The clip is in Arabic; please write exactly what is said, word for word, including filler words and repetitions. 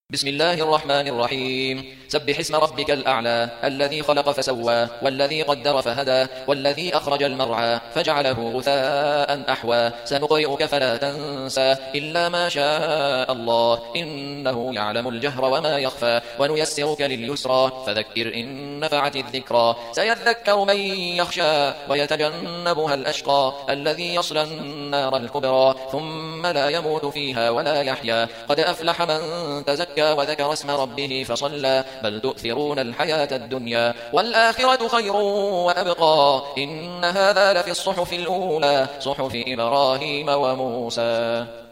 بسم الله الرحمن الرحيم سبح اسم ربك الأعلى الذي خلق فسوى والذي قدر فهدى والذي أخرج المرعى فجعله غثاء أحوى سنقرئك فلا تنسى إلا ما شاء الله إنه يعلم الجهر وما يخفى ونيسرك لليسرى فذكر إن نفعت الذكرى سيذكر من يخشى ويتجنبها الأشقى الذي يصلى النار الكبرى ثم لا يموت فيها ولا يحيا قد أفلح من تزكى وذكر اسم ربه فصلى بل تؤثرون الحياة الدنيا والآخرة خير وأبقى إن هذا لفي الصحف الأولى صحف إبراهيم وموسى.